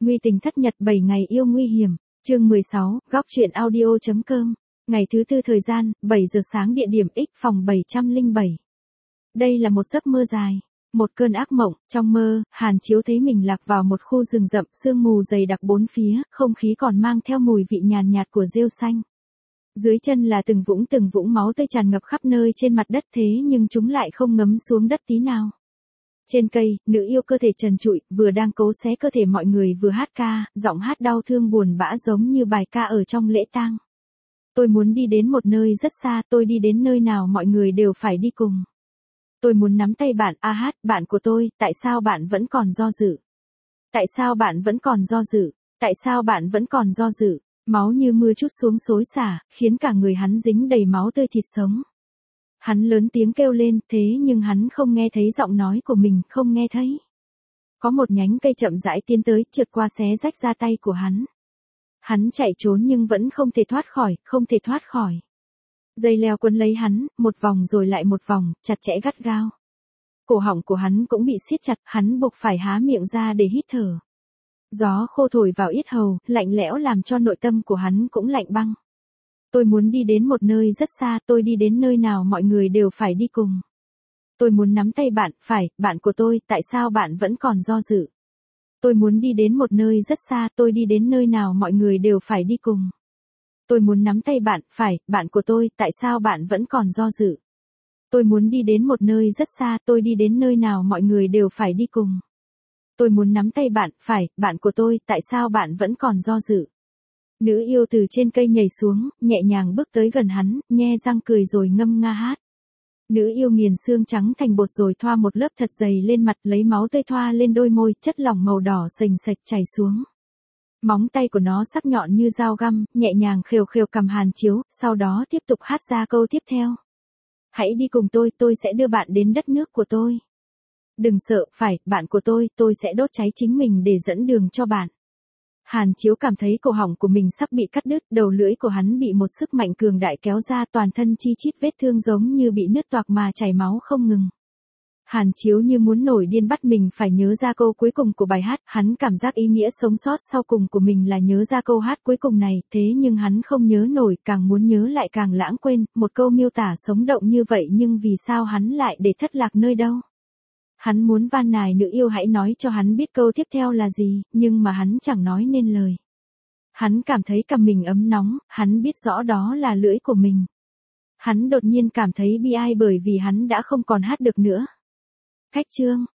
Nguy tình thất nhật 7 ngày yêu nguy hiểm. Chương 16, góc truyện audio.com. Ngày thứ tư, thời gian 7 giờ sáng, địa điểm X phòng 707. Đây là một giấc mơ dài, một cơn ác mộng. Trong mơ, Hàn Chiếu thấy mình lạc vào một khu rừng rậm, sương mù dày đặc bốn phía, không khí còn mang theo mùi vị nhàn nhạt của rêu xanh. Dưới chân là từng vũng máu tươi tràn ngập khắp nơi trên mặt đất, thế nhưng chúng lại không ngấm xuống đất tí nào. Trên cây, nữ yêu cơ thể trần trụi, vừa đang cố xé cơ thể mọi người vừa hát ca, giọng hát đau thương buồn bã giống như bài ca ở trong lễ tang. Tôi muốn đi đến một nơi rất xa, tôi đi đến nơi nào mọi người đều phải đi cùng. Tôi muốn nắm tay bạn, hát, bạn của tôi, tại sao bạn vẫn còn do dự? Tại sao bạn vẫn còn do dự? Tại sao bạn vẫn còn do dự? Máu như mưa trút xuống xối xả, khiến cả người hắn dính đầy máu tươi thịt sống. Hắn lớn tiếng kêu lên, thế nhưng hắn không nghe thấy giọng nói của mình, không nghe thấy. Có một nhánh cây chậm rãi tiến tới, trượt qua xé rách ra tay của hắn. Hắn chạy trốn nhưng vẫn không thể thoát khỏi, không thể thoát khỏi. Dây leo quấn lấy hắn, một vòng rồi lại một vòng, chặt chẽ gắt gao. Cổ họng của hắn cũng bị siết chặt, hắn buộc phải há miệng ra để hít thở. Gió khô thổi vào yết hầu, lạnh lẽo làm cho nội tâm của hắn cũng lạnh băng. Tôi muốn đi đến một nơi rất xa, tôi đi đến nơi nào mọi người đều phải đi cùng. Tôi muốn nắm tay bạn, phải, bạn của tôi, tại sao bạn vẫn còn do dự? Tôi muốn đi đến một nơi rất xa, tôi đi đến nơi nào mọi người đều phải đi cùng. Tôi muốn nắm tay bạn, phải, bạn của tôi, tại sao bạn vẫn còn do dự? Tôi muốn đi đến một nơi rất xa, tôi đi đến nơi nào mọi người đều phải đi cùng. Tôi muốn nắm tay bạn, phải, bạn của tôi, tại sao bạn vẫn còn do dự? Nữ yêu từ trên cây nhảy xuống, nhẹ nhàng bước tới gần hắn, nhe răng cười rồi ngâm nga hát. Nữ yêu nghiền xương trắng thành bột rồi thoa một lớp thật dày lên mặt, lấy máu tươi thoa lên đôi môi, chất lỏng màu đỏ sềnh sạch chảy xuống. Móng tay của nó sắc nhọn như dao găm, nhẹ nhàng khều khều cầm Hàn Chiếu, sau đó tiếp tục hát ra câu tiếp theo. Hãy đi cùng tôi sẽ đưa bạn đến đất nước của tôi. Đừng sợ, phải, bạn của tôi sẽ đốt cháy chính mình để dẫn đường cho bạn. Hàn Chiếu cảm thấy cổ họng của mình sắp bị cắt đứt, đầu lưỡi của hắn bị một sức mạnh cường đại kéo ra, toàn thân chi chít vết thương giống như bị nứt toạc mà chảy máu không ngừng. Hàn Chiếu như muốn nổi điên, bắt mình phải nhớ ra câu cuối cùng của bài hát, hắn cảm giác ý nghĩa sống sót sau cùng của mình là nhớ ra câu hát cuối cùng này, thế nhưng hắn không nhớ nổi, càng muốn nhớ lại càng lãng quên, một câu miêu tả sống động như vậy nhưng vì sao hắn lại để thất lạc nơi đâu? Hắn muốn van nài nữ yêu hãy nói cho hắn biết câu tiếp theo là gì, nhưng mà hắn chẳng nói nên lời. Hắn cảm thấy cằm mình ấm nóng, hắn biết rõ đó là lưỡi của mình. Hắn đột nhiên cảm thấy bi ai bởi vì hắn đã không còn hát được nữa. Cách chương